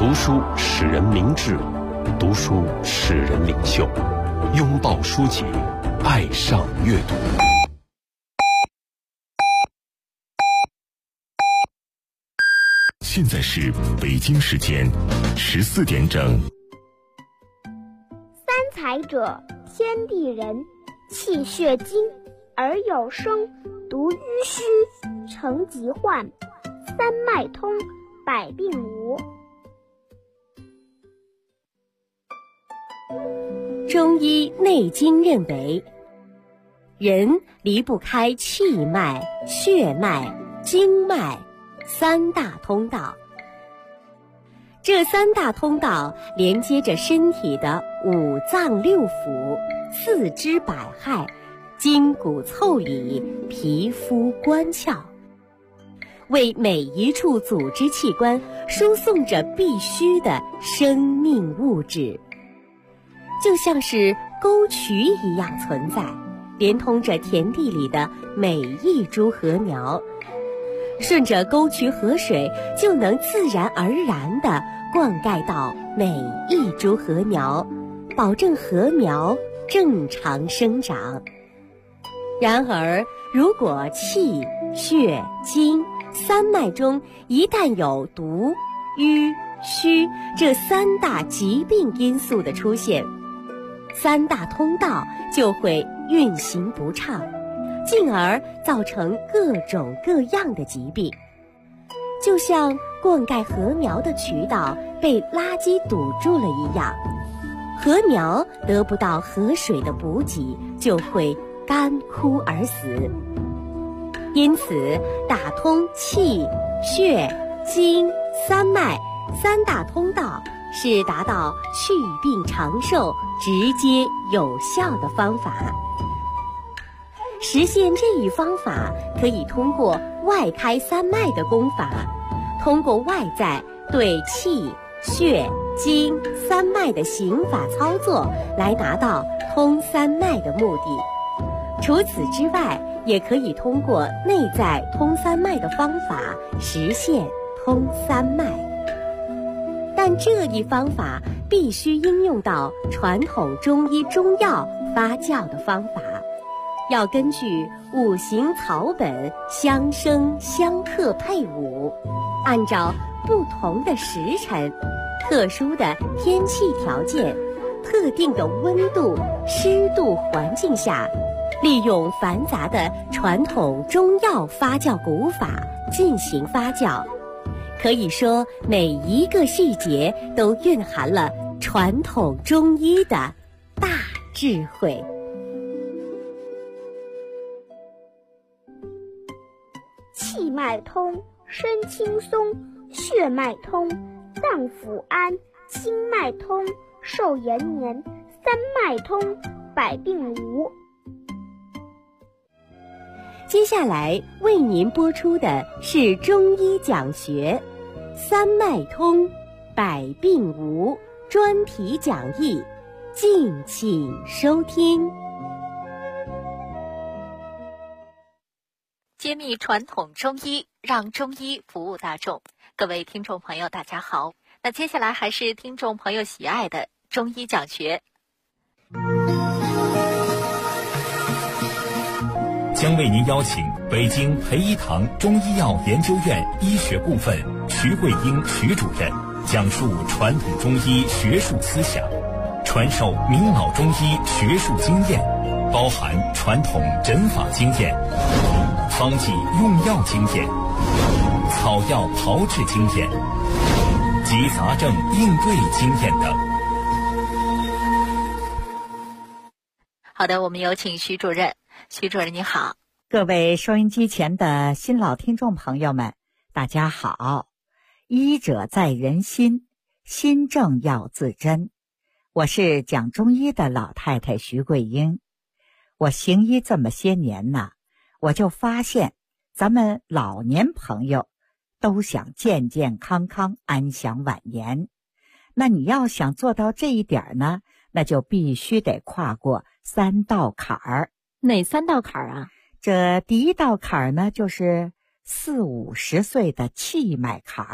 读书使人明智，读书使人领袖。拥抱书籍，爱上阅读。现在是北京时间14点整。 三才者，天地人，气血精，而有声，独淤虚，成疾患，三脉通，百病无。 中医内经认为，人离不开气脉、血脉、经脉三大通道。这三大通道连接着身体的五脏六腑、四肢百骸、筋骨腠理、皮肤官窍，为每一处组织器官输送着必须的生命物质，就像是沟渠一样存在，连通着田地里的每一株禾苗。顺着沟渠河水，就能自然而然地灌溉到每一株禾苗，保证禾苗正常生长。然而，如果气、血、精三脉中一旦有毒、瘀、虚这三大疾病因素的出现，三大通道就会运行不畅，进而造成各种各样的疾病。就像灌溉禾苗的渠道被垃圾堵住了一样，禾苗得不到河水的补给，就会干枯而死。因此，打通气、血、精三脉三大通道是达到祛病长寿、直接有效的方法。实现这一方法，可以通过外开三脉的功法，通过外在对气、血、精三脉的行法操作来达到通三脉的目的。除此之外，也可以通过内在通三脉的方法实现通三脉。但这一方法必须应用到传统中医中药发酵的方法，要根据五行草本相生相克配伍，按照不同的时辰、特殊的天气条件、特定的温度、湿度环境下，利用繁杂的传统中药发酵古法进行发酵。可以说，每一个细节都蕴含了传统中医的大智慧。 气脉通，身轻松；血脉通，脏腑安；经脉通，寿延年；三脉通，百病无。 接下来为您播出的是中医讲学三脉通，百病无专题讲义，敬请收听。 揭秘传统中医，让中医服务大众。各位听众朋友大家好，那接下来还是听众朋友喜爱的中医讲学， 将为您邀请北京培一堂中医药研究院医学部分徐桂英徐主任讲述传统中医学术思想，传授明老中医学术经验，包含传统诊法经验、方剂用药经验、草药炮制经验及杂症应对经验等。 好的，我们有请徐主任。徐主任你好。 各位收音机前的新老听众朋友们，大家好。医者在人心，心正要自珍。我是讲中医的老太太徐桂英。我行医这么些年呢，我就发现咱们老年朋友都想健健康康、安享晚年。那你要想做到这一点呢，那就必须得跨过三道坎儿。 哪三道坎儿啊？ 这第一道坎儿呢，就是40-50岁的气脉坎儿。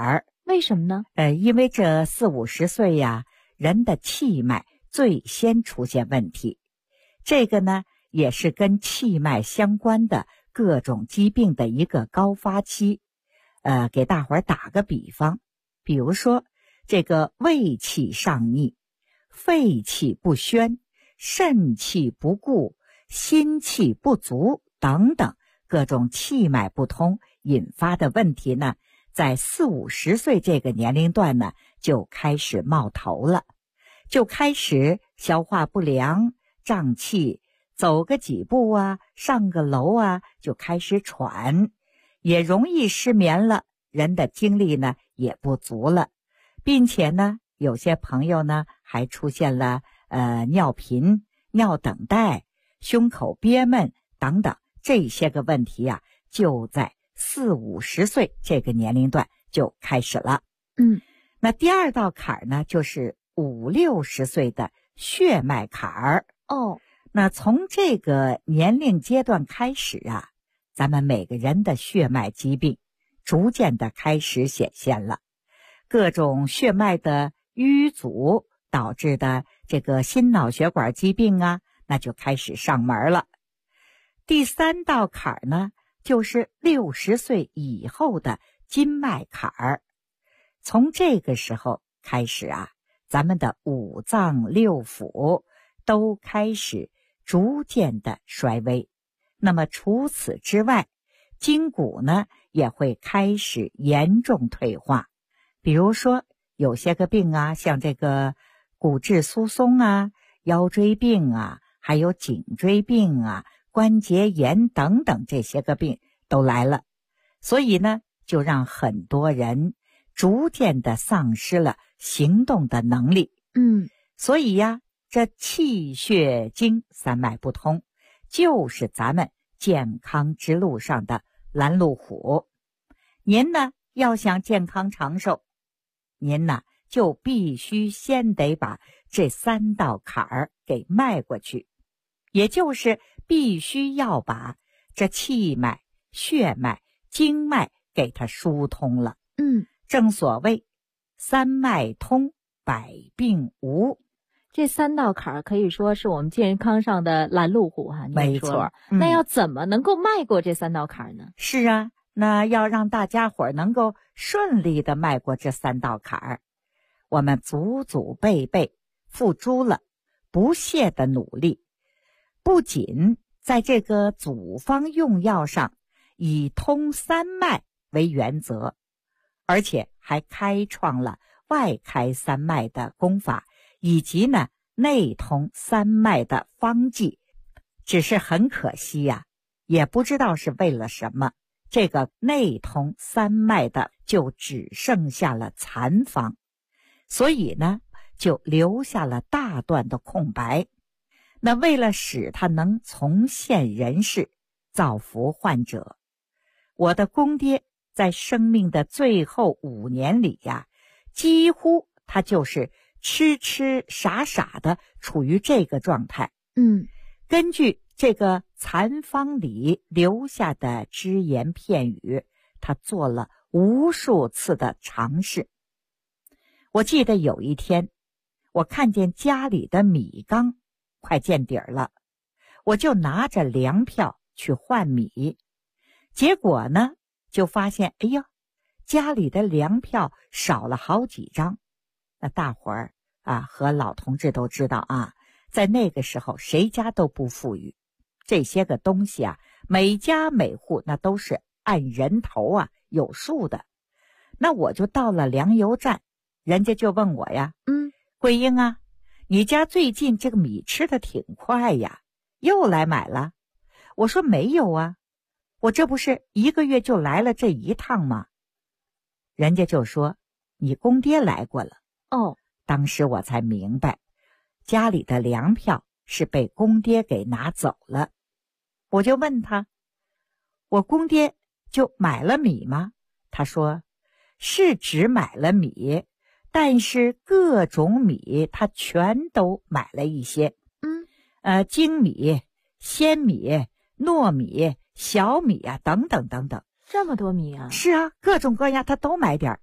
为什么呢？ 因为这40、50岁呀，人的气脉最先出现问题。这个呢，也是跟气脉相关的各种疾病的一个高发期。给大伙儿打个比方，比如说这个胃气上逆、肺气不宣、肾气不固、心气不足等等各种气脉不通引发的问题呢，在40、50岁这个年龄段呢，就开始冒头了，就开始消化不良、胀气，走个几步啊，上个楼啊，就开始喘，也容易失眠了，人的精力呢也不足了，并且呢，有些朋友呢还出现了尿频、尿等待、胸口憋闷等等这些个问题啊，就在40、50岁这个年龄段就开始了。那第二道坎儿呢，就是50、60岁的血脉坎儿。那从这个年龄阶段开始啊，咱们每个人的血脉疾病逐渐的开始显现了，各种血脉的淤阻导致的这个心脑血管疾病啊，那就开始上门了。第三道坎儿呢，就是60岁以后的筋脉坎儿。从这个时候开始啊，咱们的五脏六腑都开始逐渐的衰微。那么除此之外，筋骨呢也会开始严重退化。比如说有些个病啊，像这个骨质疏松啊、腰椎病啊，还有颈椎病啊、关节炎等等这些个病都来了。所以呢，就让很多人逐渐的丧失了行动的能力。所以呀，这气血经三脉不通，就是咱们健康之路上的拦路虎。您呢，要想健康长寿，您呢就必须先得把这3道坎儿给迈过去，也就是必须要把这气脉、血脉、经脉给它疏通了。正所谓三脉通，百病无。 这3道坎儿可以说是我们健康上的拦路虎哈。 没错。 那要怎么能够迈过这3道坎儿呢？ 是啊，那要让大家伙能够顺利的迈过这3道坎儿，我们祖祖辈辈付出了不懈的努力，不仅在这个组方用药上以通3脉为原则，而且还开创了外开3脉的功法，以及呢内通3脉的方剂。只是很可惜呀，也不知道是为了什么，这个内通3脉的就只剩下了残方，所以呢就留下了大段的空白。那为了使它能重现人世，造福患者，我的公爹在生命的最后5年里呀，几乎他就是痴痴傻傻的处于这个状态。根据这个残方里留下的只言片语，他做了无数次的尝试。我记得有一天，我看见家里的米缸快见底儿了，我就拿着粮票去换米，结果呢就发现，哎呀，家里的粮票少了好几张。那大伙儿和老同志都知道啊，在那个时候谁家都不富裕，这些个东西啊，每家每户那都是按人头有数的。那我就到了粮油站，人家就问我呀，桂英啊，你家最近这个米吃的挺快呀，又来买了？我说没有啊，我这不是1个月就来了这一趟吗？人家就说你公爹来过了。当时我才明白，家里的粮票是被公爹给拿走了。我就问他，我公爹就买了米吗？他说是只买了米，但是各种米他全都买了一些。精米、鲜米、糯米、小米等等等等。 这么多米啊？ 是啊，各种各样他都买点儿。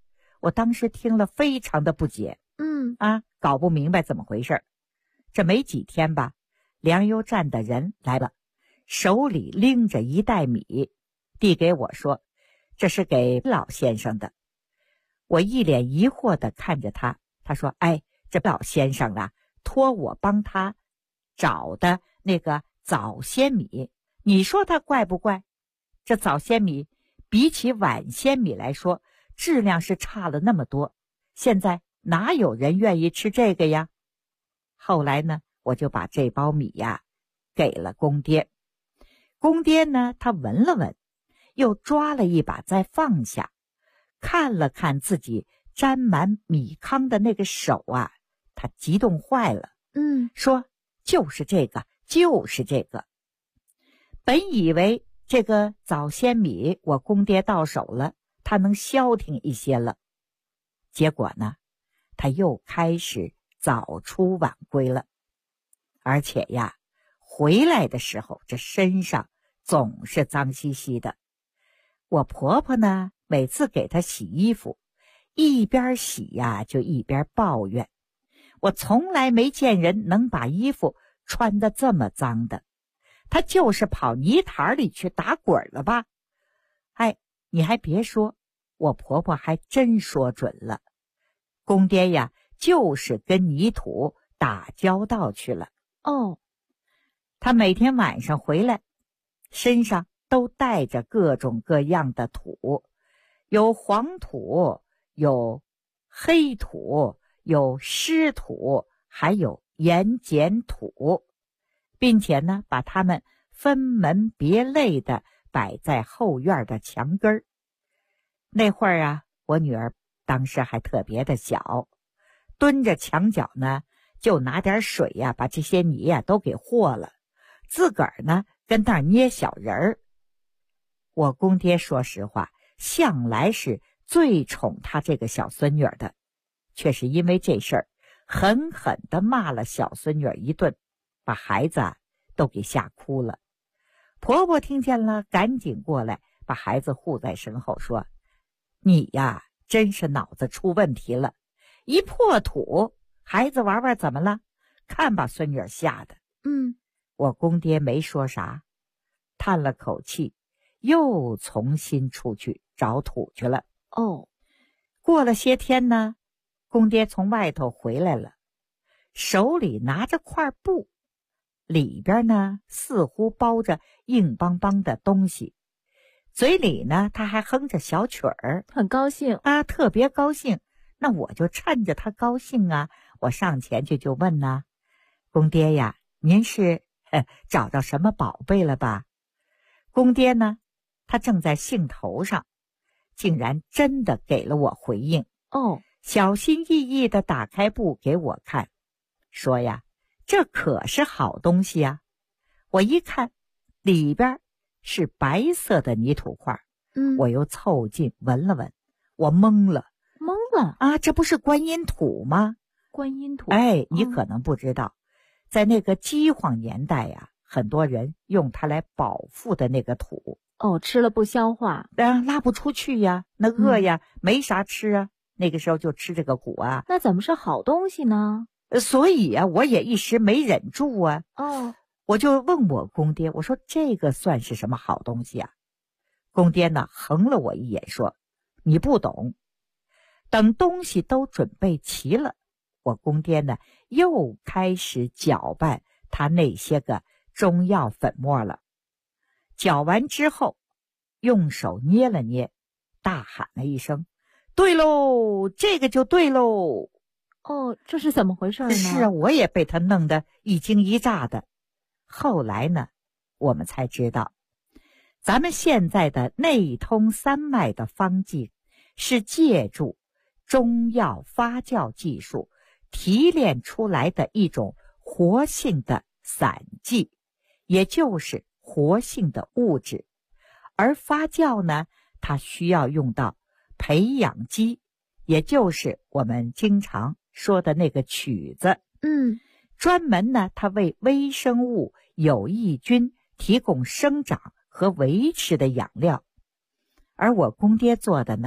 我当时听了非常的不解，搞不明白怎么回事。这没几天吧，粮油站的人来了，手里拎着一袋米，递给我说，这是给老先生的。我一脸疑惑地看着他，他说，这老先生啊，托我帮他找的那个早先米，你说他怪不怪？这早先米比起晚先米来说，质量是差了那么多，现在哪有人愿意吃这个呀？后来呢，我就把这包米呀给了公爹。公爹呢，他闻了闻，又抓了一把再放下，看了看自己沾满米糠的那个手啊，他激动坏了，说就是这个，就是这个。本以为这个早先米我公爹到手了，他能消停一些了，结果呢，他又开始早出晚归了，而且呀，回来的时候这身上总是脏兮兮的。我婆婆呢，每次给他洗衣服，一边洗呀就一边抱怨，我从来没见人能把衣服穿得这么脏的，他就是跑泥潭里去打滚了吧？你还别说，我婆婆还真说准了，公爹呀就是跟泥土打交道去了。他每天晚上回来，身上都带着各种各样的土，有黄土，有黑土，有湿土，还有盐碱土，并且呢，把它们分门别类的摆在后院的墙根儿。那会儿啊，我女儿当时还特别的小，蹲着墙角呢，就拿点水呀，把这些泥呀都给和了，自个儿呢跟那儿捏小人儿。我公爹说实话，向来是最宠他这个小孙女的，却是因为这事儿狠狠地骂了小孙女一顿，把孩子都给吓哭了。婆婆听见了，赶紧过来把孩子护在身后，说，你呀真是脑子出问题了，一破土，孩子玩玩怎么了？看把孙女吓的。我公爹没说啥，叹了口气，又重新出去找土去了。过了些天呢，公爹从外头回来了，手里拿着块布，里边呢似乎包着硬邦邦的东西，嘴里呢他还哼着小曲儿， 很高兴啊，特别高兴。那我就趁着他高兴啊，我上前去就问呢，公爹呀，您是找到什么宝贝了吧？公爹呢，他正在兴头上，竟然真的给了我回应。小心翼翼地打开布给我看，说呀，这可是好东西呀。我一看，里边是白色的泥土块，我又凑近闻了闻，我懵了啊，这不是观音土吗？ 观音土， 你可能不知道，在那个饥荒年代呀，很多人用它来饱腹的那个土。 吃了不消化， 拉不出去呀，那饿呀，没啥吃啊，那个时候就吃这个谷啊。 那怎么是好东西呢？ 所以啊，我也一时没忍住啊。我就问我公爹，我说这个算是什么好东西啊？公爹呢，横了我一眼说，你不懂。等东西都准备齐了，我公爹呢又开始搅拌他那些个中药粉末了。搅完之后，用手捏了捏，大喊了一声，对喽，这个就对喽。 这是怎么回事呢？ 是啊，我也被他弄得一惊一乍的。后来呢，我们才知道，咱们现在的内通三脉的方剂是借助中药发酵技术提炼出来的一种活性的散剂，也就是活性的物质。而发酵呢，它需要用到培养基，也就是我们经常说的那个曲子。专门呢，它为微生物有益菌提供生长和维持的养料。而我公爹做的呢，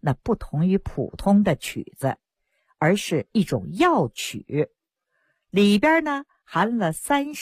那不同于普通的曲子，而是一种药曲，里边呢含了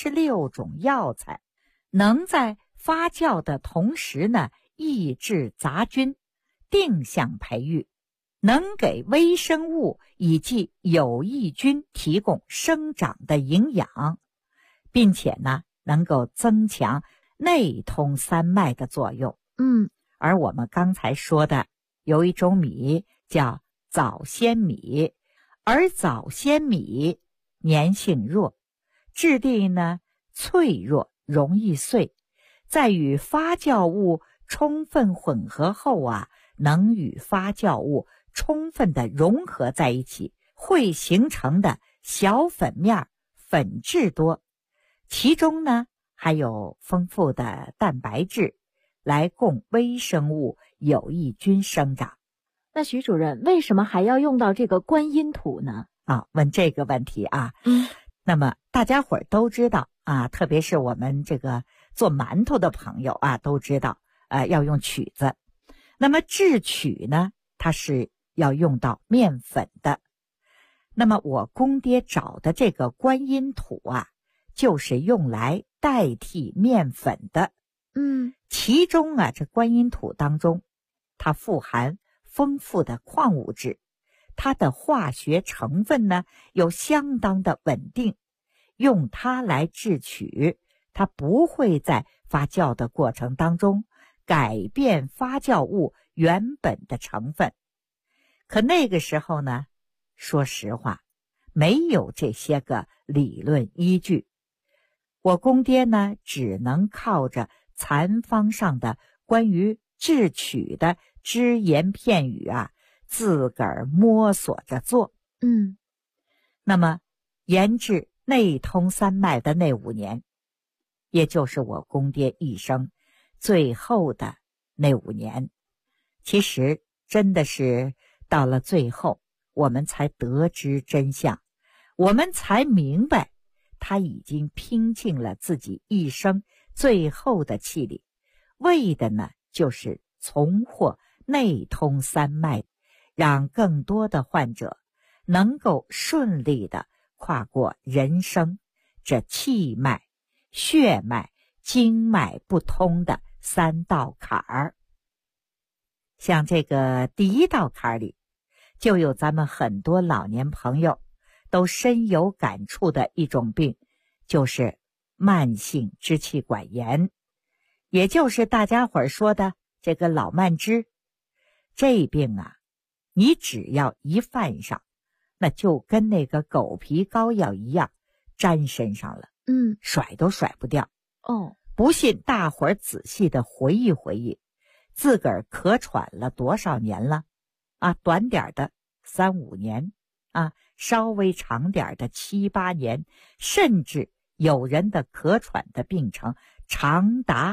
36种药材，能在发酵的同时呢抑制杂菌，定向培育，能给微生物以及有益菌提供生长的营养，并且呢能够增强内通三脉的作用。而我们刚才说的有一种米叫早先米，而早先米粘性弱，质地呢脆弱，容易碎，在与发酵物充分混合后啊，能与发酵物充分的融合在一起，会形成的小粉面粉质多，其中呢还有丰富的蛋白质，来供微生物有益菌生长。 那徐主任，为什么还要用到这个观音土呢？ 问这个问题啊，那么大家伙儿都知道啊，特别是我们这个做馒头的朋友啊，都知道要用曲子。那么制曲呢，它是要用到面粉的。那么我公爹找的这个观音土啊，就是用来代替面粉的。其中啊，这观音土当中，它富含丰富的矿物质，它的化学成分呢有相当的稳定，用它来制曲，它不会在发酵的过程当中改变发酵物原本的成分。可那个时候呢，说实话，没有这些个理论依据，我公爹呢只能靠着残方上的关于制曲的只言片语啊，自个儿摸索着做。那么研制内通三脉的那5年，也就是我公爹一生最后的那5年，其实真的是到了最后，我们才得知真相，我们才明白他已经拼尽了自己一生最后的气力，为的呢就是重获内通三脉，让更多的患者能够顺利的跨过人生这气脉、血脉、经脉不通的3道坎儿。像这个第1道坎儿里，就有咱们很多老年朋友都深有感触的一种病，就是慢性支气管炎，也就是大家伙儿说的这个老慢支。这病啊，你只要一犯上，那就跟那个狗皮膏药一样粘身上了，甩都甩不掉。不信大伙儿仔细的回忆回忆，自个儿咳喘了多少年了啊？短点的3、5年啊，稍微长点的7、8年，甚至有人的咳喘的病程长达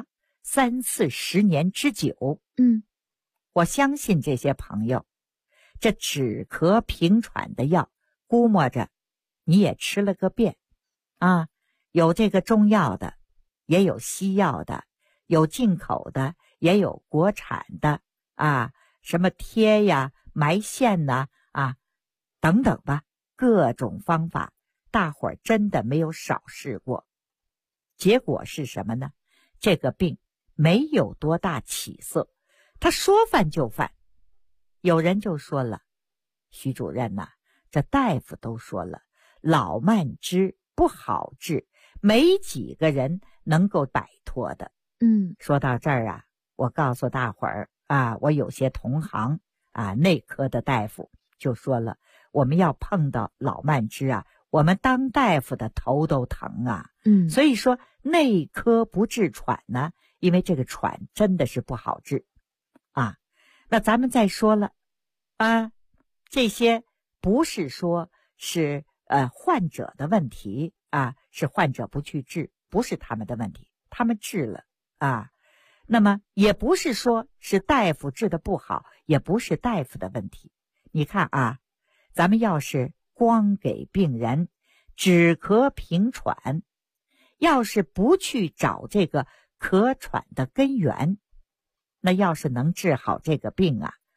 30、40年之久。我相信这些朋友，这止咳平喘的药，估摸着你也吃了个遍啊，有这个中药的，也有西药的，有进口的，也有国产的啊，什么贴呀、埋线呐啊，等等吧，各种方法，大伙儿真的没有少试过。结果是什么呢？这个病没有多大起色，他说犯就犯。有人就说了，徐主任呐，这大夫都说了，老慢支不好治，没几个人能够摆脱的。说到这儿啊，我告诉大伙儿啊，我有些同行啊，内科的大夫就说了，我们要碰到老慢支啊，我们当大夫的头都疼啊。所以说内科不治喘呢，因为这个喘真的是不好治啊。那咱们再说了啊，这些不是说是患者的问题啊，是患者不去治，不是他们的问题，他们治了啊。那么也不是说是大夫治的不好，也不是大夫的问题。你看啊，咱们要是光给病人止咳平喘，要是不去找这个咳喘的根源，那要是能治好这个病啊，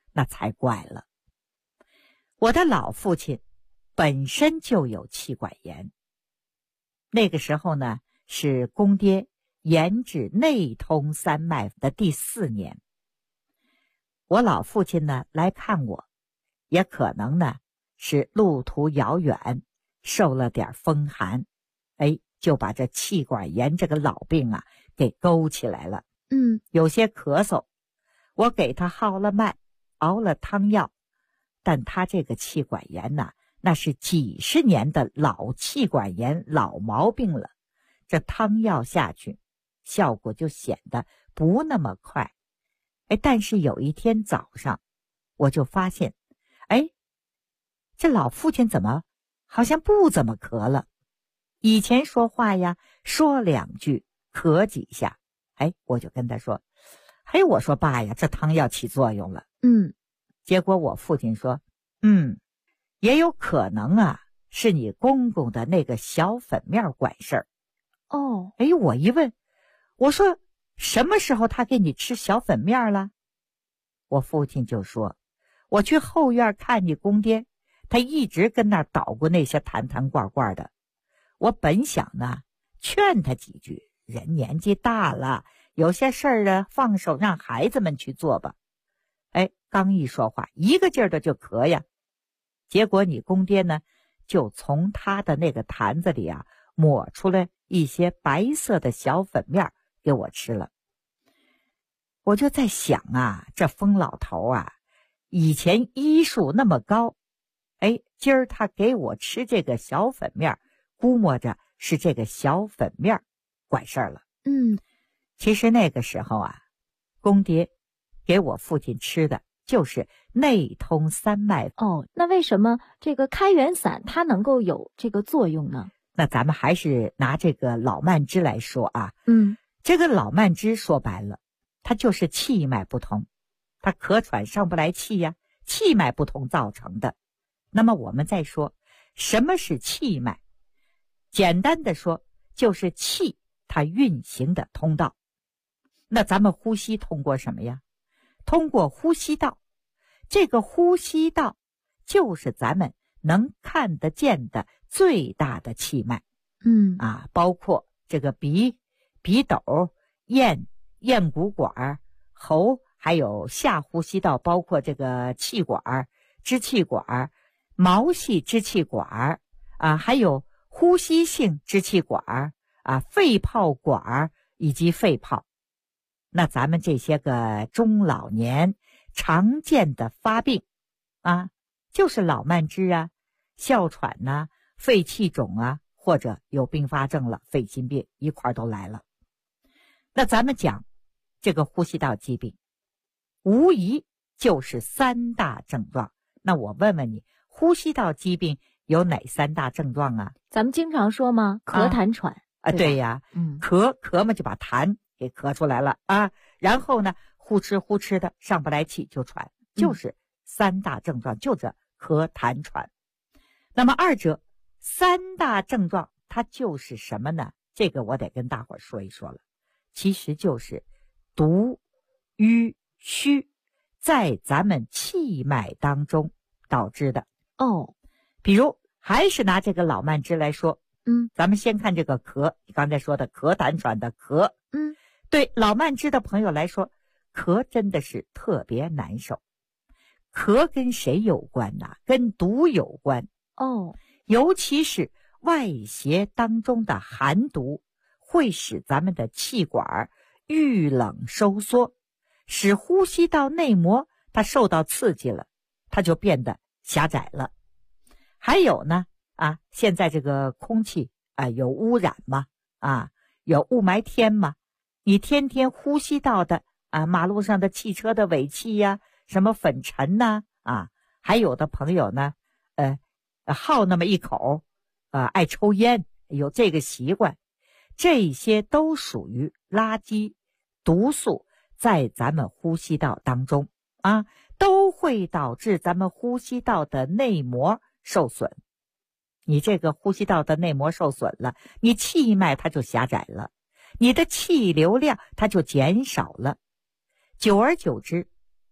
那才怪了。我的老父亲本身就有气管炎，那个时候呢是公爹研制内通三脉的第4年。我老父亲呢来看我，也可能呢是路途遥远，受了点风寒，就把这气管炎这个老病啊给勾起来了。有些咳嗽，我给他号了脉，熬了汤药，但他这个气管炎呐，那是几十年的老气管炎、老毛病了，这汤药下去，效果就显得不那么快。但是有一天早上，我就发现，这老父亲怎么好像不怎么咳了？以前说话呀，说2句，咳几下。我就跟他说，我说爸呀，这汤药起作用了。结果我父亲说，也有可能啊，是你公公的那个小粉面管事儿。我一问，我说什么时候他给你吃小粉面了？我父亲就说，我去后院看你公爹，他一直跟那儿捣鼓那些坛坛罐罐的。我本想呢劝他几句，人年纪大了，有些事儿啊放手让孩子们去做吧。刚一说话，一个劲儿的就咳呀。结果你公爹呢就从他的那个坛子里啊抹出来一些白色的小粉面给我吃了。我就在想啊，这疯老头啊，以前医术那么高，今儿他给我吃这个小粉面，估摸着是这个小粉面管事儿了。其实那个时候啊，公爹给我父亲吃的就是内通三脉。 那为什么这个开元散它能够有这个作用呢？ 那咱们还是拿这个老慢支来说啊。这个老慢支说白了，它就是气脉不通，它咳喘上不来气呀，气脉不通造成的。那么我们再说什么是气脉，简单的说就是气它运行的通道。那咱们呼吸通过什么呀？通过呼吸道。这个呼吸道就是咱们能看得见的最大的气脉。包括这个鼻斗、咽鼓管、喉，还有下呼吸道，包括这个气管、支气管、毛细支气管还有呼吸性支气管肺泡管以及肺泡。那咱们这些个中老年常见的发病就是老慢支哮喘肺气肿或者有并发症了，肺心病一块都来了。那咱们讲这个呼吸道疾病，无疑就是3大症状。那我问问你，呼吸道疾病有哪3大症状啊？ 咱们经常说嘛，咳痰喘对呀，咳嘛就把痰给咳出来了然后呢呼哧的上不来气就喘，就是3大症状，就这咳痰喘。那么二者3大症状它就是什么呢？这个我得跟大伙儿说一说了。其实就是毒、瘀、虚在咱们气脉当中导致的。比如还是拿这个老慢支来说，咱们先看这个咳，你刚才说的咳痰喘的咳，对老慢支的朋友来说，咳真的是特别难受。咳跟谁有关呢？跟毒有关。尤其是外邪当中的寒毒，会使咱们的气管遇冷收缩，使呼吸道内膜它受到刺激了，它就变得狭窄了。还有呢现在这个空气有污染嘛有雾霾天嘛，你天天呼吸到的马路上的汽车的尾气呀，什么粉尘还有的朋友呢好那么一口爱抽烟，有这个习惯，这些都属于垃圾毒素在咱们呼吸道当中都会导致咱们呼吸道的内膜受损。你这个呼吸道的内膜受损了，你气脉它就狭窄了，你的气流量它就减少了。久而久之，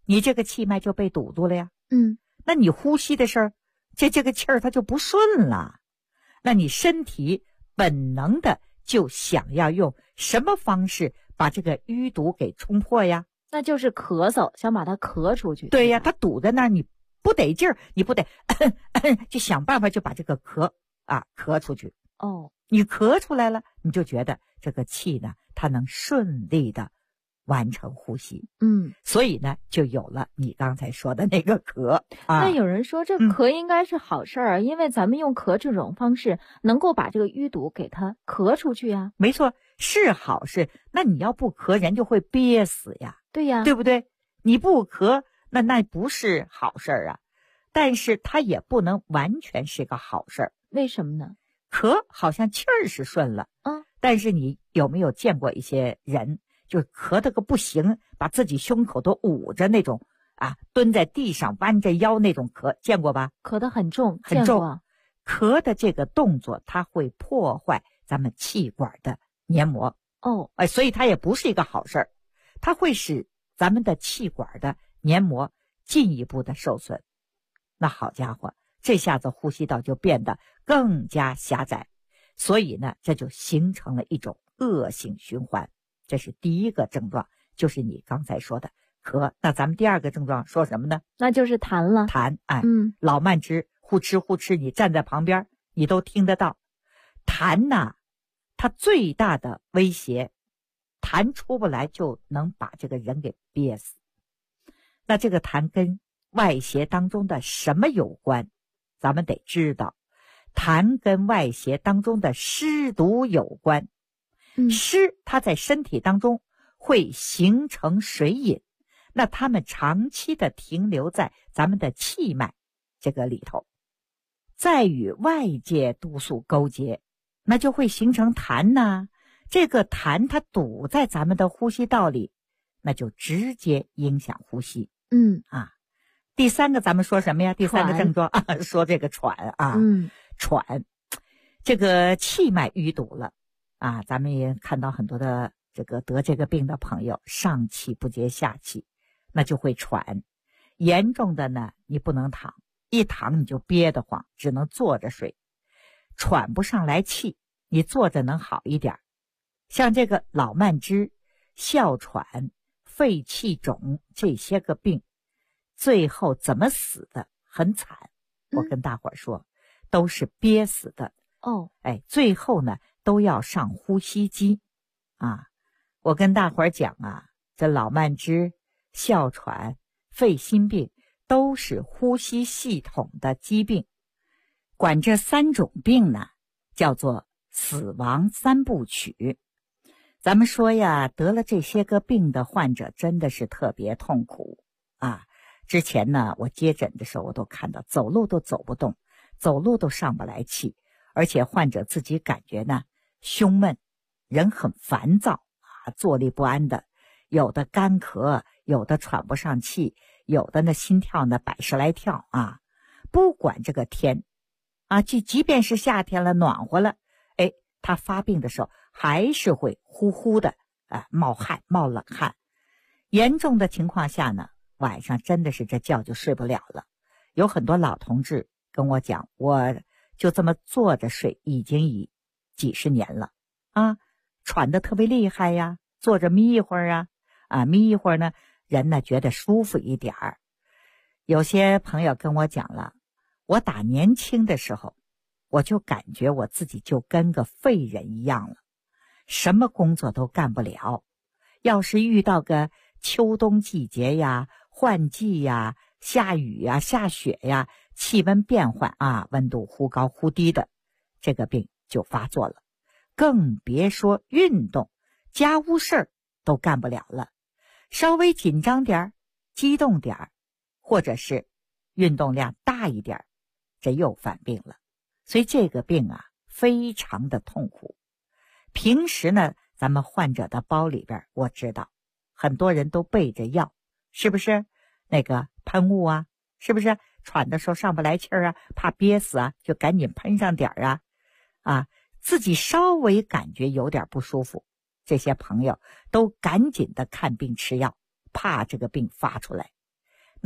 你这个气脉就被堵住了呀。 那你呼吸的事儿，这个气儿它就不顺了，那你身体本能的就想要用什么方式把这个淤堵给冲破呀？ 那就是咳嗽，想把它咳出去。 对呀，它堵在那儿，你不得劲儿，你不得就想办法就把这个咳出去。你咳出来了，你就觉得这个气呢，它能顺利的完成呼吸。所以呢，就有了你刚才说的那个咳。 那有人说这咳应该是好事儿，因为咱们用咳这种方式能够把这个淤堵给它咳出去呀。 没错，是好事。那你要不咳，人就会憋死呀。 对呀， 对不对？你不咳，那不是好事儿啊。但是它也不能完全是个好事儿。 为什么呢？ 咳好像气儿是顺了，但是你有没有见过一些人，就咳得个不行，把自己胸口都捂着那种蹲在地上弯着腰那种咳，见过吧？ 咳得很重， 很重。咳的这个动作，它会破坏咱们气管的黏膜。所以它也不是一个好事儿，它会使咱们的气管的黏膜进一步的受损。那好家伙，这下子呼吸道就变得更加狭窄，所以呢，这就形成了一种恶性循环。这是第一个症状，就是你刚才说的咳。那咱们第二个症状说什么呢？ 那就是痰了。 痰，老慢支，呼哧呼哧，你站在旁边你都听得到。痰呐，它最大的威胁，痰出不来就能把这个人给憋死。那这个痰跟外邪当中的什么有关？咱们得知道，痰跟外邪当中的湿毒有关。湿它在身体当中会形成水饮，那它们长期的停留在咱们的气脉这个里头，再与外界毒素勾结，那就会形成痰呐。这个痰它堵在咱们的呼吸道里，那就直接影响呼吸。第三个咱们说什么呀？第三个症状说这个喘喘，这个气脉淤堵了咱们也看到很多的这个得这个病的朋友，上气不接下气，那就会喘。严重的呢，你不能躺，一躺你就憋得慌，只能坐着睡，喘不上来气，你坐着能好一点。像这个老慢支、哮喘、肺气肿这些个病，最后怎么死的很惨。我跟大伙儿说，都是憋死的。最后呢都要上呼吸机我跟大伙儿讲这老慢支、哮喘、肺心病都是呼吸系统的疾病。管这三种病呢叫做死亡三部曲。咱们说呀，得了这些个病的患者真的是特别痛苦之前呢，我接诊的时候我都看到走路都走不动，走路都上不来气，而且患者自己感觉呢胸闷，人很烦躁坐立不安的，有的干咳，有的喘不上气，有的呢心跳呢110来跳不管这个天即便是夏天了，暖和了，他发病的时候还是会呼呼的冒汗，冒冷汗。严重的情况下呢，晚上真的是这觉就睡不了了。有很多老同志跟我讲，我就这么坐着睡已经几十年了喘得特别厉害呀，坐着眯一会儿眯一会儿呢，人呢觉得舒服一点儿。有些朋友跟我讲了，我打年轻的时候，我就感觉我自己就跟个废人一样了，什么工作都干不了。要是遇到个秋冬季节呀、换季呀、下雨呀、下雪呀，气温变换温度忽高忽低的，这个病就发作了。更别说运动，家务事儿都干不了了。稍微紧张点儿、激动点儿，或者是运动量大一点，这又犯病了。所以这个病非常的痛苦。平时呢，咱们患者的包里边，我知道很多人都备着药，是不是？那个喷雾是不是？喘的时候上不来气儿怕憋死就赶紧喷上点儿自己稍微感觉有点不舒服，这些朋友都赶紧的看病吃药，怕这个病发出来。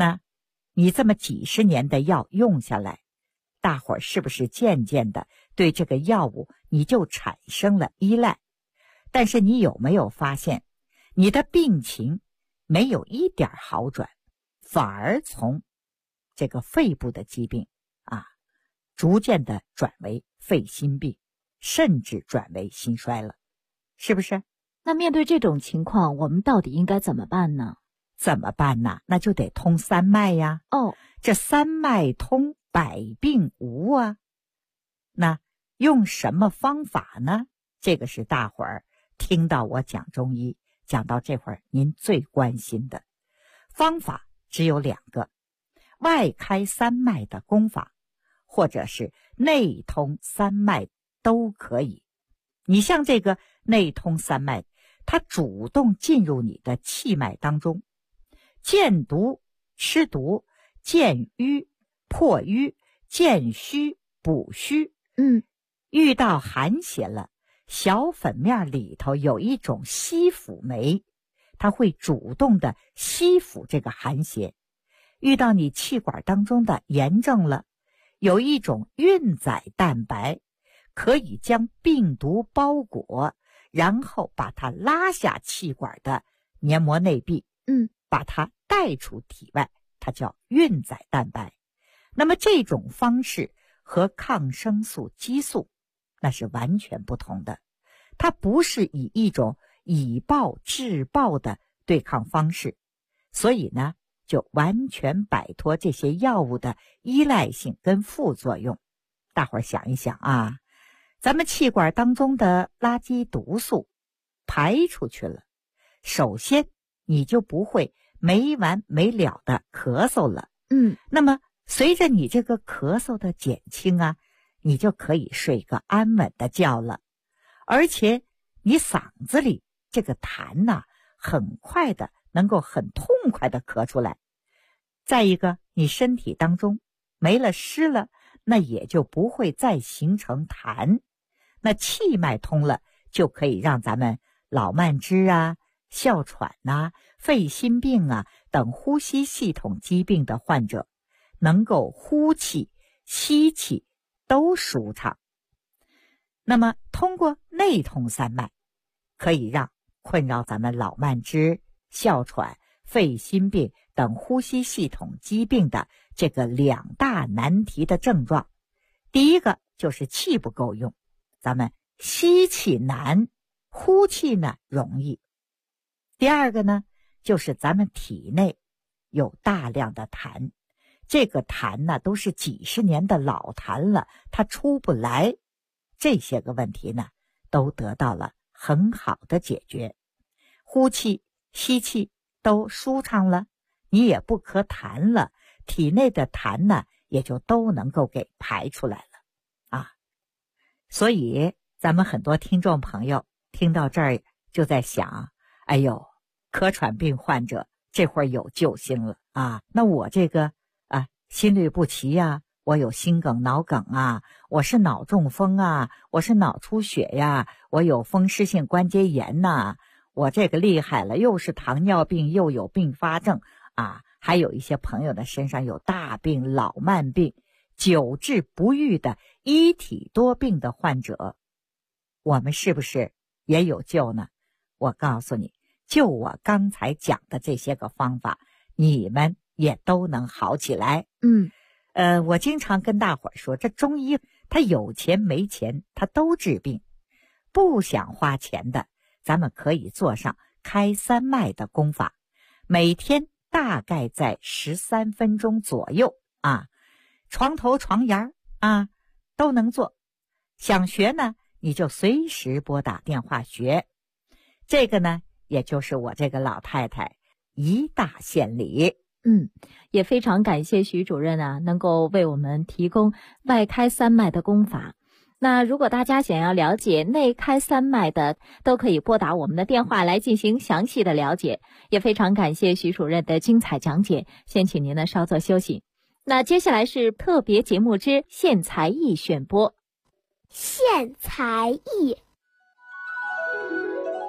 那你这么几十年的药用下来，大伙儿是不是渐渐的对这个药物你就产生了依赖？但是你有没有发现，你的病情没有一点好转，反而从这个肺部的疾病逐渐的转为肺心病，甚至转为心衰了，是不是？ 那面对这种情况，我们到底应该怎么办呢？ 怎么办呢？那就得通三脉呀。这三脉通，百病无啊。那用什么方法呢？这个是大伙儿听到我讲中医讲到这会儿您最关心的方法，只有2个：外开三脉的功法，或者是内通三脉都可以。你像这个内通三脉，它主动进入你的气脉当中，见毒吃毒，见瘀破瘀，见虚补虚。遇到寒邪了，小粉面里头有一种吸附酶，它会主动的吸附这个寒邪。遇到你气管当中的炎症了，有一种运载蛋白，可以将病毒包裹，然后把它拉下气管的黏膜内壁，把它带出体外，它叫运载蛋白。那么这种方式和抗生素激素那是完全不同的，它不是以一种以暴制暴的对抗方式，所以呢就完全摆脱这些药物的依赖性跟副作用。大伙儿想一想啊，咱们气管当中的垃圾毒素排出去了，首先你就不会没完没了的咳嗽了。那么随着你这个咳嗽的减轻啊，你就可以睡个安稳的觉了。而且你嗓子里这个痰很快的能够很痛快的咳出来。再一个，你身体当中没了湿了，那也就不会再形成痰。那气脉通了，就可以让咱们老慢支哮喘肺心病等呼吸系统疾病的患者能够呼气吸气都舒畅。那么通过内通三脉，可以让困扰咱们老慢支、哮喘、肺心病等呼吸系统疾病的这个2大难题的症状。第一个就是气不够用，咱们吸气难，呼气呢容易。第二个呢，就是咱们体内有大量的痰，这个痰都是几十年的老痰了，它出不来。这些个问题呢都得到了很好的解决，呼气吸气都舒畅了，你也不咳痰了，体内的痰呢也就都能够给排出来了所以咱们很多听众朋友听到这儿就在想，哎呦，咳喘病患者这会儿有救星了那我这个心律不齐我有心梗脑梗我是脑中风我是脑出血我有风湿性关节炎我这个厉害了，又是糖尿病又有并发症还有一些朋友的身上有大病老慢病，久治不愈的一体多病的患者，我们是不是也有救呢？我告诉你，就我刚才讲的这些个方法，你们也都能好起来。我经常跟大伙儿说，这中医他有钱没钱他都治病，不想花钱的咱们可以做上开三脉的功法，每天大概在13分钟左右床头床沿都能做。想学呢你就随时拨打电话学，这个呢也就是我这个老太太一大献礼。 也非常感谢徐主任能够为我们提供外开三脉的功法。那如果大家想要了解内开三脉的，都可以拨打我们的电话来进行详细的了解。也非常感谢徐主任的精彩讲解，先请您呢稍作休息。那接下来是特别节目之献才艺选播。 献才艺。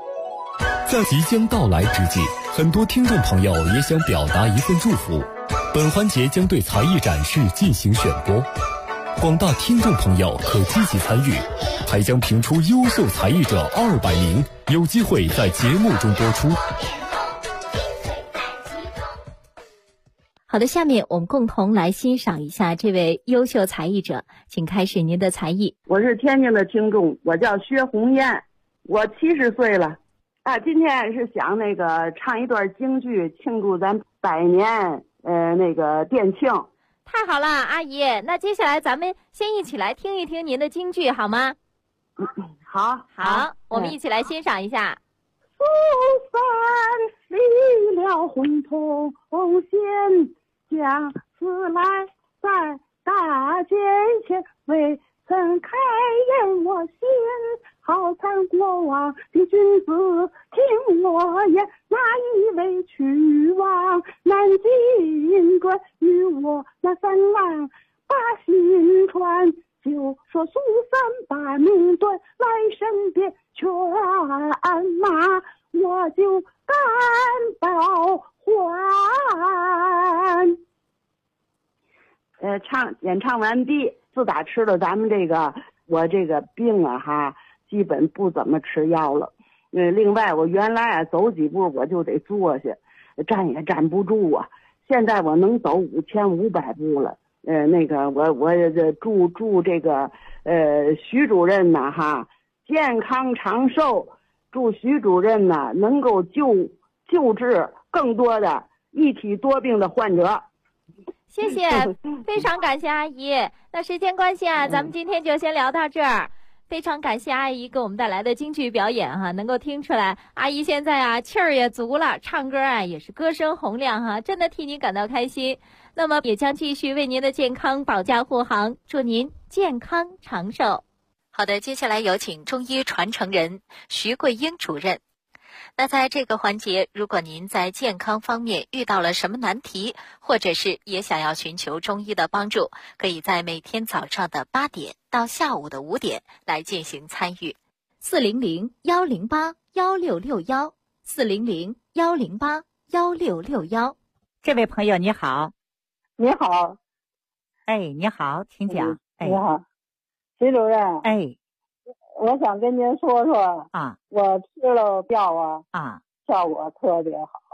在即将到来之际，很多听众朋友也想表达一份祝福。 本环节将对才艺展示进行选播，广大听众朋友可积极参与，还将评出优秀才艺者200名，有机会在节目中播出。 好的，下面我们共同来欣赏一下这位优秀才艺者，请开始您的才艺。 我是天津的听众，我叫薛红艳，我70岁了啊。今天是想唱一段京剧，庆祝咱100年店庆。 太好了，阿姨，那接下来咱们先一起来听一听您的京剧好吗？ 好， 我们一起来欣赏一下。 苏三离了婚同县，将此来在大街前，未曾开言我心，好惨国王的君子听我言，哪一位去往南京转，与我那三郎把心传，就说苏三把命断，来身边劝马，我就赶到还。演唱完毕。自打吃了咱们我这个病基本不怎么吃药了。另外我原来走几步我就得坐下，站也站不住啊。现在我能走5500步了。我祝这个徐主任健康长寿，祝徐主任能够救治更多的一体多病的患者。 谢谢，非常感谢阿姨。那时间关系咱们今天就先聊到这儿。非常感谢阿姨给我们带来的京剧表演能够听出来阿姨现在气儿也足了，唱歌也是歌声洪亮真的替您感到开心。那么也将继续为您的健康保驾护航，祝您健康长寿。 好的，接下来有请中医传承人徐桂英主任。那在这个环节，如果您在健康方面遇到了什么难题，或者是也想要寻求中医的帮助，可以在每天早上的8点到下午的5点来进行参与。 400-108-1661 400-108-1661。 这位朋友你好。 你好。 你好，请讲。 你好，徐主任。我想跟您说说我吃了药效果特别好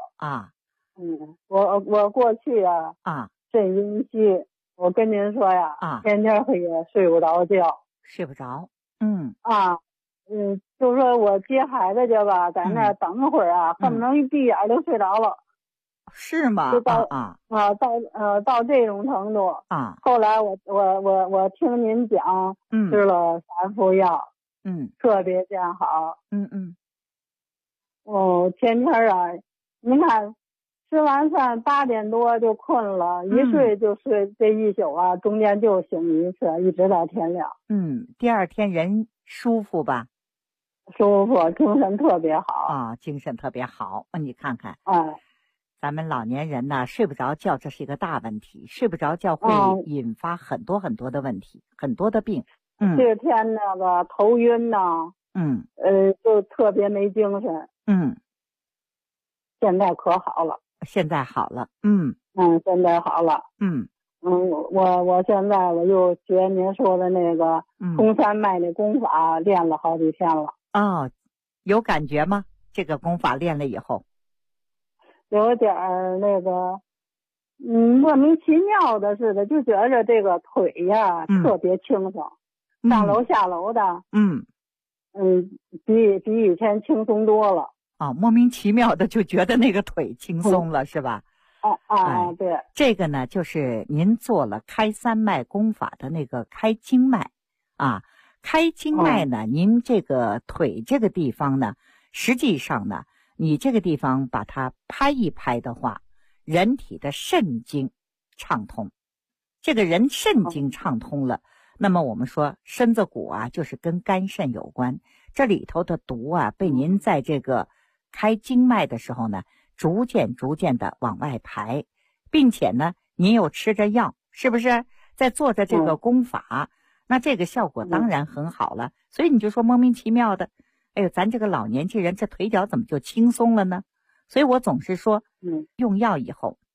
我过去肾阴虚，我跟您说天天也睡不着觉。 睡不着。 就说我接孩子去吧，在那儿等会儿恨不能一闭眼就睡着了。 是吗？ 就到到这种程度后来我听您讲吃了3副药特别见好。天天您看吃完饭8点多就困了，一睡就睡这一宿中间就醒一次，一直到天亮。 第二天人舒服吧？ 舒服，精神特别好精神特别好。你看看咱们老年人睡不着觉，这是一个大问题。睡不着觉会引发很多很多的问题，很多的病。 这天头晕就特别没精神。现在可好了。 现在好了。 现在好了。我现在我又学您说的通三脉的功法练了好几天了。 有感觉吗？这个功法练了以后有点莫名其妙的似的，就觉着这个腿特别轻松，上楼下楼的比以前轻松多了。 莫名其妙的就觉得那个腿轻松了，是吧？ 对。 这个呢就是您做了开三脉功法的开经脉开经脉呢您这个腿这个地方呢，实际上呢你这个地方把它拍一拍的话，人体的肾经畅通。这个人肾经畅通了，那么我们说身子骨就是跟肝肾有关，这里头的毒被您在这个开经脉的时候呢逐渐的往外排，并且呢您又吃着药，是不是在做着这个功法那这个效果当然很好了。所以你就说莫名其妙的，咱这个老年纪人这腿脚怎么就轻松了呢？所以我总是说用药以后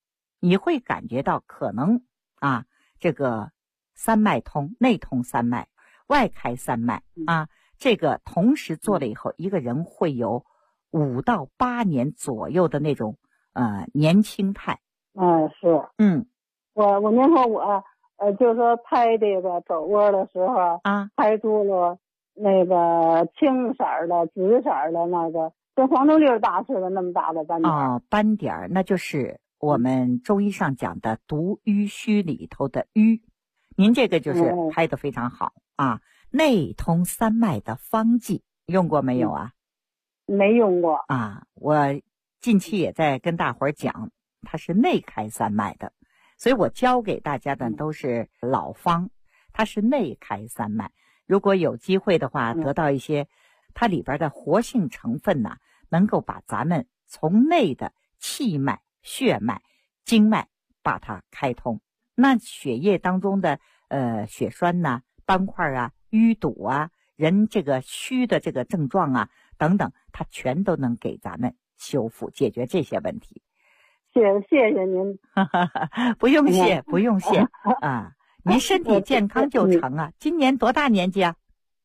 你会感觉到可能啊，这个三脉通，内通三脉，外开三脉啊，这个同时做了以后，一个人会有5到8年左右的那种年轻态。 是。我您说我就是说拍这个肘窝的时候啊，拍出了那个青色的、紫色的那个跟黄豆粒大似的那么大的斑点。 斑点那就是我们中医上讲的独瘀虚里头的瘀。您这个就是拍得非常好啊。内通三脉的方剂用过没有啊？ 没用过啊。我近期也在跟大伙儿讲，它是内开三脉的，所以我教给大家的都是老方，它是内开三脉。如果有机会的话，得到一些它里边的活性成分呢，能够把咱们从内的气脉、血脉、经脉把它开通。那血液当中的血栓呐、斑块啊、淤堵啊、人这个虚的这个症状啊等等，它全都能给咱们修复解决这些问题。 谢谢您。 不用谢，不用谢啊！您身体健康就成啊。今年多大年纪啊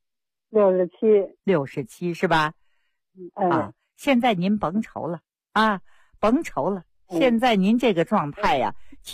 ？67是吧？现在您甭愁了啊，甭愁了。现在您这个状态呀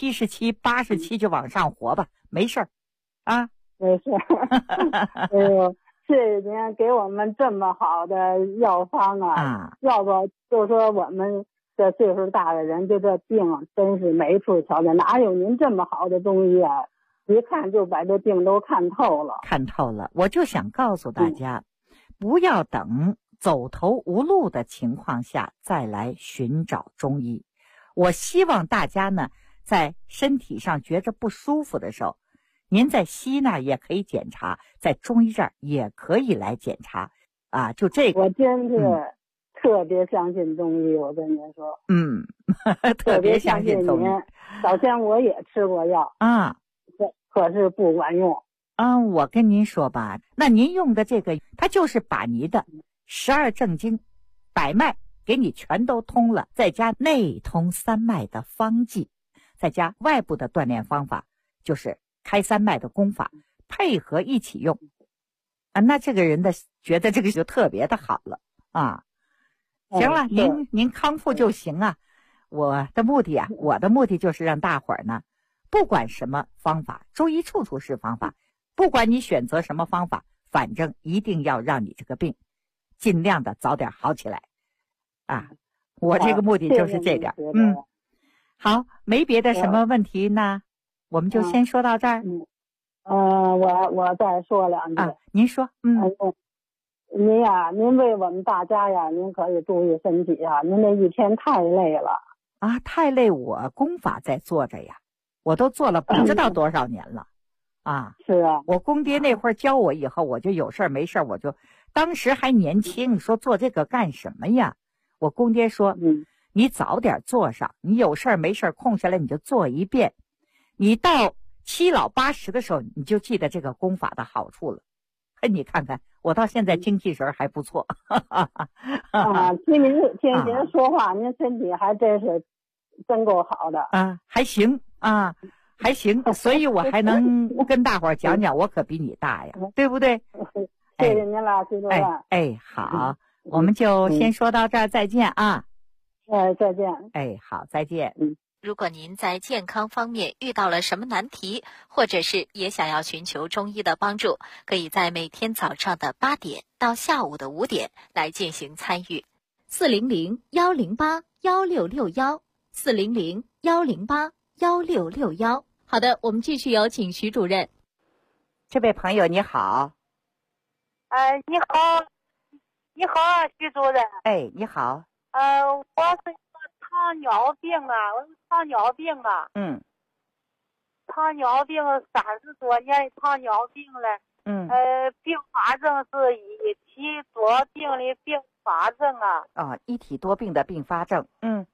，77、87就往上活吧，没事儿啊， 没事儿。谢谢您给我们这么好的药方啊！要不就说我们这岁数大的人，就这病真是没处瞧见，哪有您这么好的中医啊？一看就把这病都看透了。 看透了，我就想告诉大家，不要等走投无路的情况下再来寻找中医。我希望大家呢，在身体上觉着不舒服的时候，您在西医那儿也可以检查，在中医这儿也可以来检查啊。就这个， 我真是特别相信中医，我跟您说， 特别相信中医。 早先我也吃过药啊， 可是不管用啊。我跟您说吧，那您用的这个，它就是把你的12正经、百脉给你全都通了，再加内通三脉的方剂，再加外部的锻炼方法，就是开三脉的功法，配合一起用啊，那这个人的觉得这个就特别的好了啊。行了，您康复就行啊。我的目的就是让大伙儿呢，不管什么方法，中医处处是方法，不管你选择什么方法，反正一定要让你这个病尽量的早点好起来啊。我这个目的就是这点。好，没别的什么问题呢，我们就先说到这儿。 我再说两句啊，您说。 您呀，您为我们大家呀，您可以注意身体啊，您这一天太累了啊，太累。我功法在做着呀，我都做了不知道多少年了啊。 是啊， 我公爹那会儿教我以后，我就有事没事我就当时还年轻，说做这个干什么呀？我公爹说，你早点做上，你有事没事空下来你就做一遍，你到7老80的时候，你就记得这个功法的好处了。你看看，我到现在精气神还不错。 听您说话，您身体还真是真够好的啊，还行啊，还行，所以我还能跟大伙儿讲讲，我可比你大呀，对不对？ 谢谢您了，徐主任。 好，我们就先说到这儿，再见啊。 再见。 好，再见。 如果您在健康方面遇到了什么难题，或者是也想要寻求中医的帮助，可以在每天早上的8点到下午的5点来进行参与。 400-108-1661，400-108-1661。好的，我们继续有请徐主任。 这位朋友你好。 你好，徐主任。 你好。 我是糖尿病啊，糖尿病30多年糖尿病了。并发症是一体多病的并发症啊。 一体多病的并发症。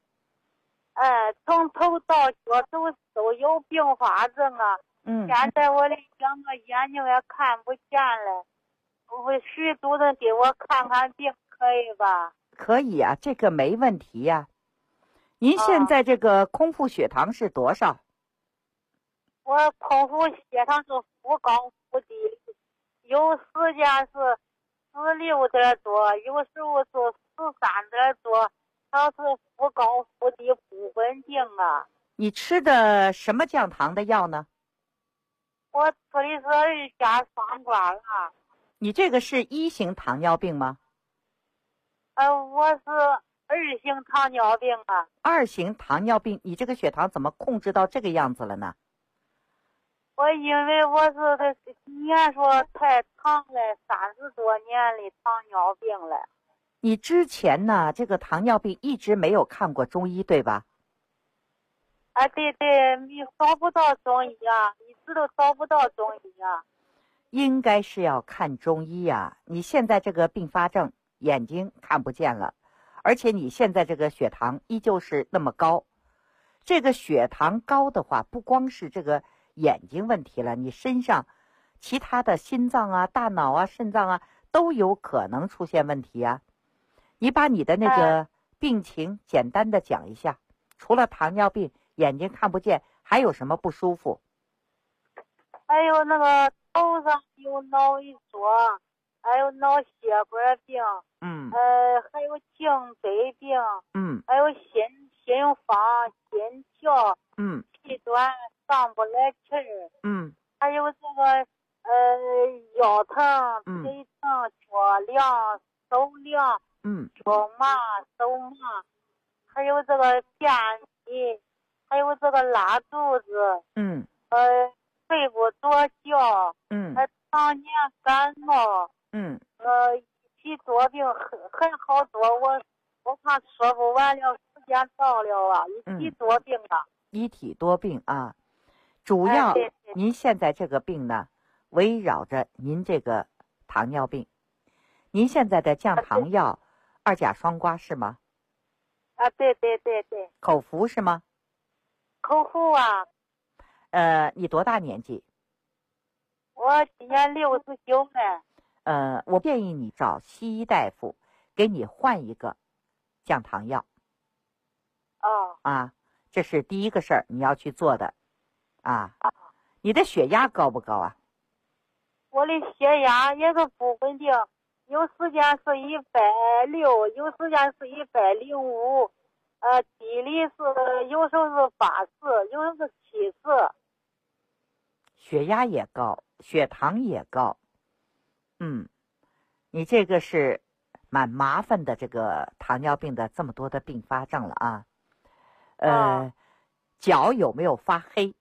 从头到脚都有并发症啊。现在我的2个眼睛也看不见了。徐主任给我看看病可以吧？ 可以啊，这个没问题呀。 您现在这个空腹血糖是多少？ 我空腹血糖是忽高忽低，有时间是16点多，有时候是13点多，它是忽高忽低不稳定啊。 你吃的什么降糖的药呢？ 我吃的是2价双胍啊。 你这个是1型糖尿病吗？ 我是2型糖尿病啊。 2型糖尿病，你这个血糖怎么控制到这个样子了呢？ 我因为我是年说太长了，30多年的糖尿病了。 你之前呢，这个糖尿病一直没有看过中医，对吧？ 对，你找不到中医啊，一直都找不到中医啊。 应该是要看中医啊。你现在这个并发症，眼睛看不见了，而且你现在这个血糖依旧是那么高。这个血糖高的话，不光是这个眼睛问题了，你身上其他的心脏啊、大脑啊、肾脏啊都有可能出现问题啊。你把你的那个病情简单的讲一下，除了糖尿病眼睛看不见，还有什么不舒服？ 还有那个头上有脑一缩，还有脑血管病，还有颈椎病，还有心房、心跳，气短，上不来气儿，还有这个腰疼、腿疼、脚凉、手凉，脚麻、手麻，还有这个便秘，还有这个拉肚子，睡不着觉，常年感冒，一起多病很好多，我怕说不完了，时间到了啊，一体多病啊。 一体多病啊，主要您现在这个病呢，围绕着您这个糖尿病。您现在的降糖药2甲双胍是吗？ 对。 口服是吗？ 口服啊。 你多大年纪？ 我今年69了。 我建议你找西医大夫给你换一个降糖药。这是第一个事儿你要去做的啊。你的血压高不高啊？ 我的血压也是不稳定，有时间是160，有时间是105，低里是有时候是84，有时候是74。 血压也高，血糖也高，你这个是蛮麻烦的，这个糖尿病的这么多的并发症了啊。脚有没有发黑？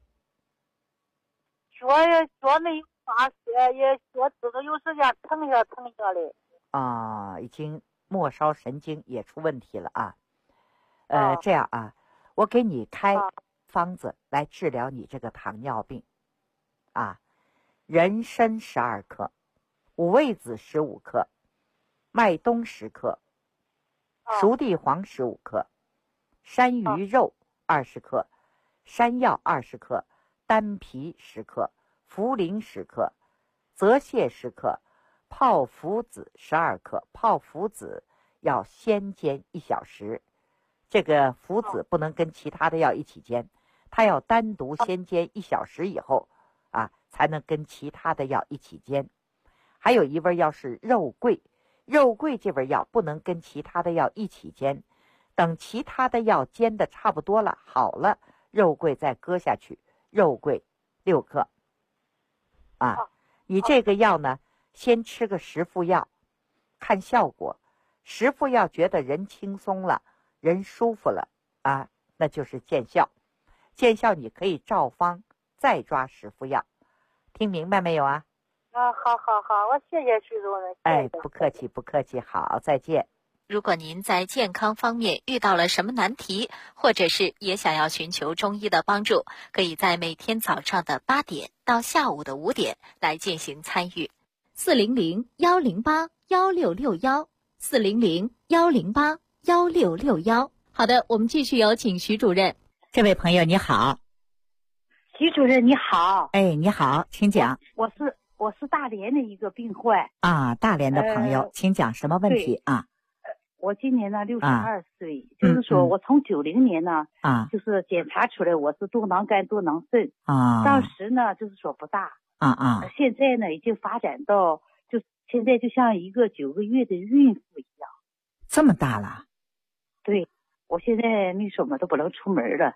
脚没有发黑，也脚趾头有时间疼下的。 已经末梢神经也出问题了啊。这样啊，我给你开方子来治疗你这个糖尿病。人参12克，五味子15克，麦冬10克，熟地黄15克，山芋肉20克，山药20克，丹皮10克，茯苓10克，泽泻10克，泡附子12克。泡附子要先煎1小时，这个附子不能跟其他的药一起煎，它要单独先煎1小时以后才能跟其他的药一起煎。还有一味药是肉桂，肉桂这味药不能跟其他的药一起煎，等其他的药煎的差不多了，好了，肉桂再搁下去，肉桂6克。你这个药呢，先吃个10副药，看效果。10副药觉得人轻松了，人舒服了那就是见效。见效你可以照方再抓10副药。听明白没有啊？ 好，我谢谢徐主任。 不客气，好，再见。 如果您在健康方面遇到了什么难题，或者是也想要寻求中医的帮助，可以在每天早上的8点到下午的5点来进行参与。 400-108-1661，400-108-1661。好的，我们继续有请徐主任。 这位朋友你好。 徐主任你好。 你好，请讲。 我是大连的一个病患大连的朋友，请讲什么问题我今年呢62岁，就是说我从90年呢就是检查出来我是多囊肝多囊肾当时呢就是说不大现在呢已经发展到就现在就像一个9个月的孕妇一样， 这么大了？ 对，我现在那什么都不能出门了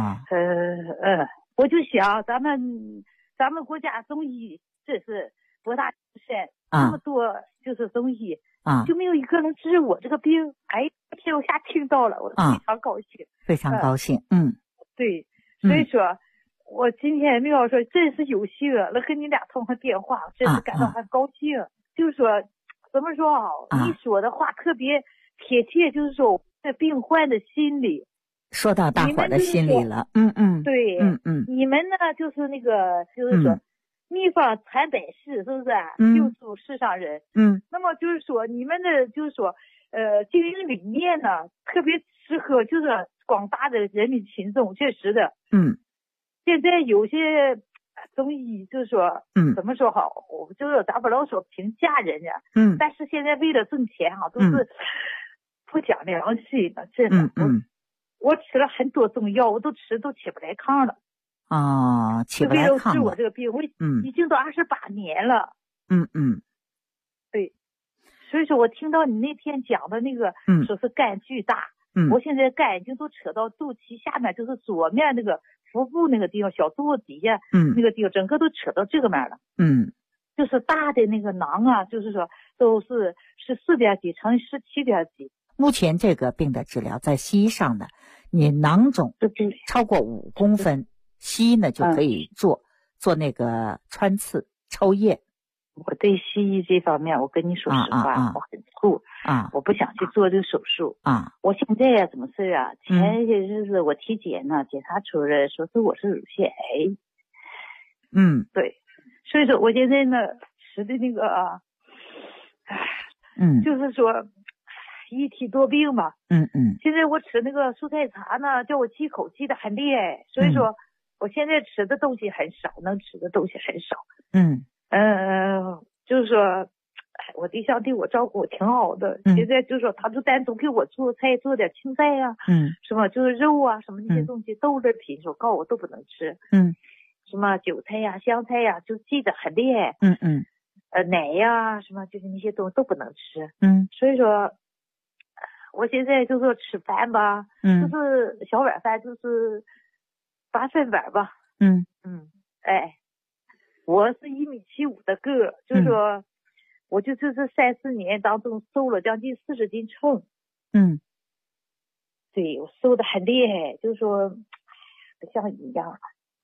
我就想咱们国家中医这是博大精深，那么多就是中医就没有一个人治我这个病。哎，天，我听到了，我非常高兴， 非常高兴。 对，所以说，我今天妙说真是有幸能跟你俩通个电话，真是感到很高兴。就是说，怎么说你说的话特别贴切，就是说这病患的心理。 说到大伙儿的心里了， 对，你们呢就是那个就是说。秘方传百世，是不是？救助世上人。那么就是说，你们的就是说，经营理念呢，特别适合就是广大的人民群众，确实的。现在有些中医就是说，怎么说好？我就是咱不能说评价人家，但是现在为了挣钱都是不讲良心的，真的。我吃了很多中药，我都起不来炕了。 起不来炕了。 治我这个病，我已经都28年了。对，所以说我听到你那天讲的那个，说是肝巨大，我现在肝已经都扯到肚脐下面，就是左面那个腹部那个地方，小肚子底下，那个地方整个都扯到这个面了。就是大的那个囊就是说都是14点几乘17点几。 目前这个病的治疗在西医上呢，你囊肿超过5公分。西医呢就可以做那个穿刺抽液。 我对西医这方面，我跟你说实话，我很怵我不想去做这个手术我现在怎么事前些日子我体检呢，检查出来说是我是乳腺癌。对，所以说我现在呢吃的那个就是说一体多病嘛。现在我吃那个蔬菜茶呢，叫我忌口忌的很厉害，所以说。我现在吃的东西很少，能吃的东西很少。就是说，我对象对我照顾挺好的。现在就是说，他就单独给我做菜，做点青菜什么就是肉什么那些东西，豆类品说告我都不能吃。什么韭菜香菜就忌得很厉害。奶什么就是那些东西都不能吃。所以说，我现在就说吃饭吧，就是小碗饭，就是8分碗吧。我是1.75米的个，就是说，我就这3-4年当中瘦了将近40斤秤。对，我瘦得很厉害，就是说不像一样。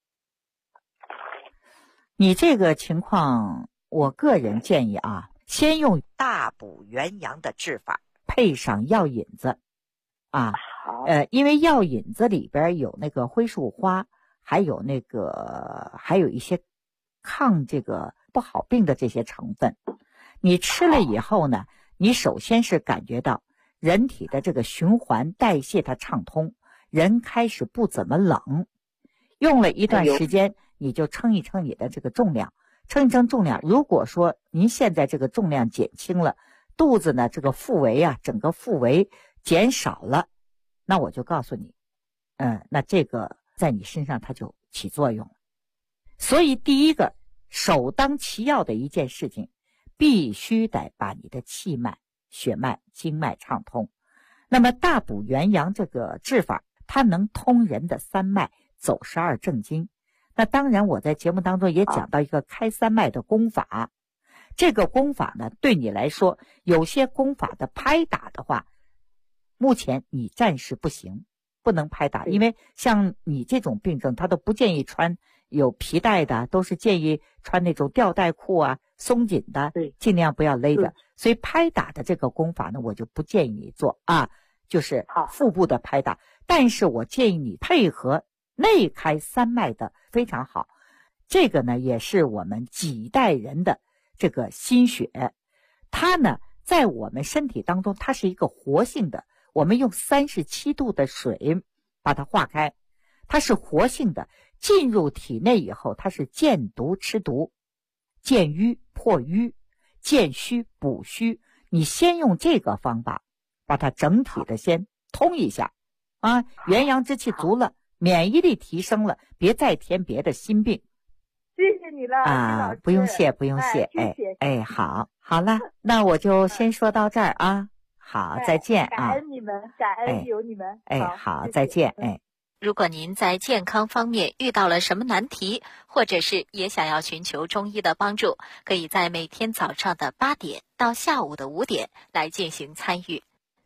你这个情况，我个人建议先用大补元阳的治法，配上药引子因为药引子里边有那个灰树花，还有一些抗这个不好病的这些成分。你吃了以后呢，你首先是感觉到人体的这个循环代谢它畅通，人开始不怎么冷。用了一段时间，你就称一称你的这个重量，称一称重量。如果说您现在这个重量减轻了，肚子呢这个腹围整个腹围减少了，那我就告诉你，那这个在你身上它就起作用了。所以第一个首当其要的一件事情，必须得把你的气脉、血脉、经脉畅通。那么大补元阳这个治法，它能通人的3脉，走12正经。那当然我在节目当中也讲到一个开3脉的功法。这个功法呢，对你来说有些功法的拍打的话，目前你暂时不行，不能拍打，因为像你这种病症他都不建议穿有皮带的，都是建议穿那种吊带裤松紧的，尽量不要勒着。所以拍打的这个功法呢，我就不建议你做就是腹部的拍打。但是我建议你配合内开3脉的非常好。这个呢也是我们几代人的这个心血，它呢在我们身体当中它是一个活性的，我们用37度的水把它化开，它是活性的，进入体内以后它是见毒吃毒，见瘀破瘀，见虚补虚。你先用这个方法把它整体的先通一下啊，元阳之气足了，免疫力提升了，别再添别的心病。 谢谢你了啊，不用谢，不用谢。好了，那我就先说到这儿啊。好，再见啊！ 感恩你们，感恩有你们。 好，再见。 如果您在健康方面遇到了什么难题，或者是也想要寻求中医的帮助，可以在每天早上的8点到下午的5点来进行参与。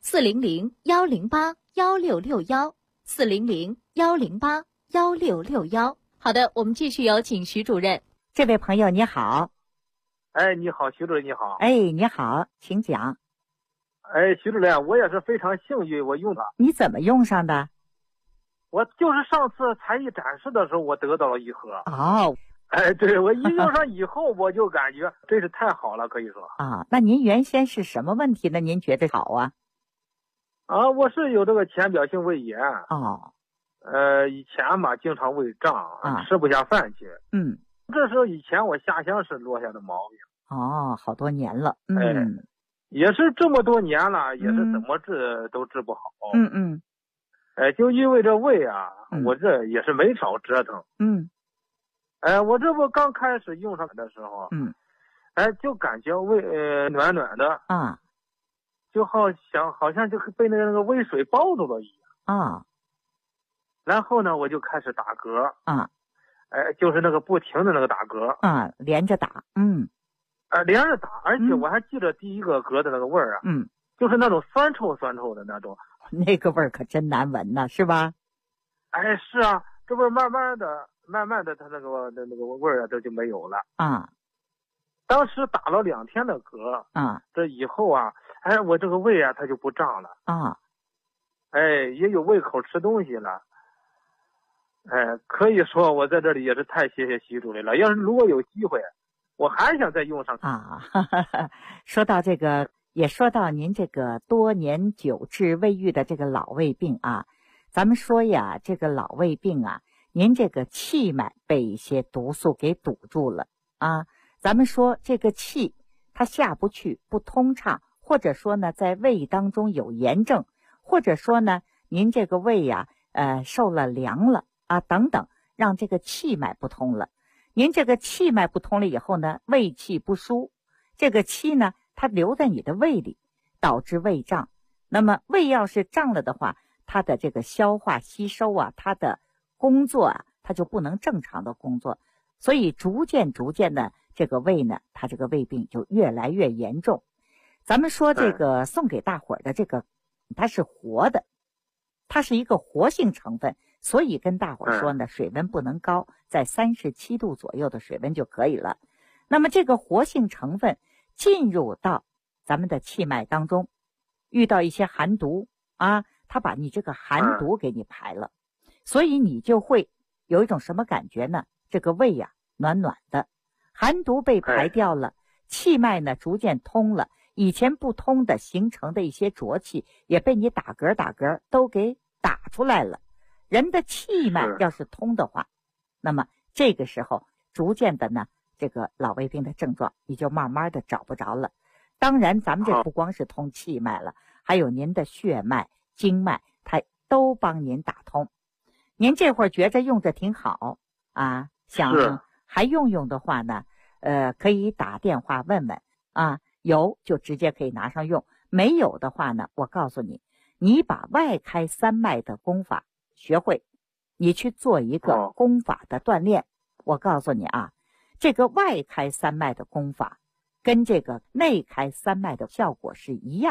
400-108-1661，400-108-1661。好的，我们继续有请徐主任。 这位朋友你好。 你好，徐主任你好。 你好，请讲。 徐主任，我也是非常幸运，我用它。 你怎么用上的？ 我就是上次才艺展示的时候，我得到了一盒。 哦， 对，我一用上以后，我就感觉真是太好了，可以说。 啊，那您原先是什么问题呢？您觉得好啊？ 我是有这个浅表性胃炎。 哦。 以前嘛，经常胃胀，吃不下饭去。这时候以前我下乡是落下的毛病。 哦，好多年了。 也是这么多年了，也是怎么治都治不好。就因为这胃啊，我这也是没少折腾。我这不刚开始用上的时候，就感觉胃暖暖的啊， 就好像就被那个胃水包住了一样啊。 然后呢，我就开始打嗝啊， 就是那个不停的那个打嗝啊，连着打。 连着打，而且我还记得第一个嗝的那个味儿啊，就是那种酸臭的那种， 那个味儿可真难闻呐，是吧？ 是啊，这不是慢慢的，它那个味儿啊，这就没有了啊。 当时打了2天的嗝啊， 这以后啊，我这个胃啊，它就不胀了啊， 也有胃口吃东西了。可以说我在这里也是太谢谢徐主任了。如果有机会，我还想再用上啊。说到这个，也说到您这个多年久治未愈的这个老胃病啊，咱们说呀，这个老胃病啊，您这个气脉被一些毒素给堵住了啊。咱们说这个气它下不去，不通畅，或者说呢，在胃当中有炎症，或者说呢，您这个胃呀，受了凉了啊，等等，让这个气脉不通了。您这个气脉不通了以后呢，胃气不舒，这个气呢，它留在你的胃里，导致胃胀。那么胃要是胀了的话，它的这个消化吸收啊，它的工作啊，它就不能正常的工作，所以逐渐的这个胃呢，它这个胃病就越来越严重。咱们说这个送给大伙儿的这个，它是活的，它是一个活性成分，所以跟大伙儿说呢，水温不能高，在37度左右的水温就可以了。那么这个活性成分进入到咱们的气脉当中，遇到一些寒毒啊，它把你这个寒毒给你排了，所以你就会有一种什么感觉呢？这个胃呀，暖暖的，寒毒被排掉了，气脉呢逐渐通了，以前不通的形成的一些浊气也被你打嗝都给打出来了。人的气脉要是通的话，那么这个时候逐渐的呢，这个老胃病的症状你就慢慢的找不着了。当然咱们这不光是通气脉了，还有您的血脉经脉，它都帮您打通。您这会儿觉着用着挺好啊，想还用的话呢，可以打电话问问啊，有就直接可以拿上用，没有的话呢，我告诉你，你把外开三脉的功法学会，你去做一个功法的锻炼。我告诉你啊，这个外开三脉的功法跟这个内开三脉的效果是一样。